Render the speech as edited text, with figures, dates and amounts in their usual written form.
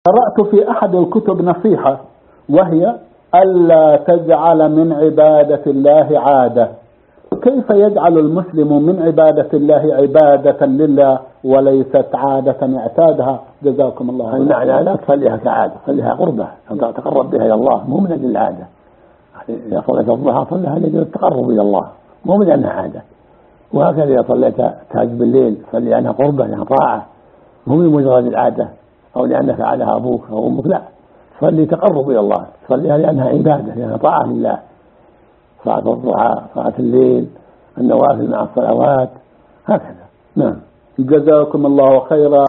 قرأت في أحد الكتب نصيحة، وهي ألا تجعل من عبادة الله عادة. كيف يجعل المسلم من عبادة الله عبادة لله وليست عادة يعتادها؟ جزاكم الله خيرا. المعنى لا تصليها كعادة، صليها قربة تقرب بها إلى الله، مو من أجل العادة. إذا صليت الضحى صليها لأجل التقرب إلى الله، مو من أنها عادة. وهكذا إذا صليت تهجد بالليل صلي عنها قربة، لأنها طاعة، مو من مجرد العادة أو لأن فعلها أبوك أو أمك، لا، صلي تقرب إلى الله، صليها لأنها عبادة، لأنها طاعة لله. صلاة الضحى، صلاة الليل، النوافل مع الصلوات، هكذا. نعم. جزاكم الله خيرا.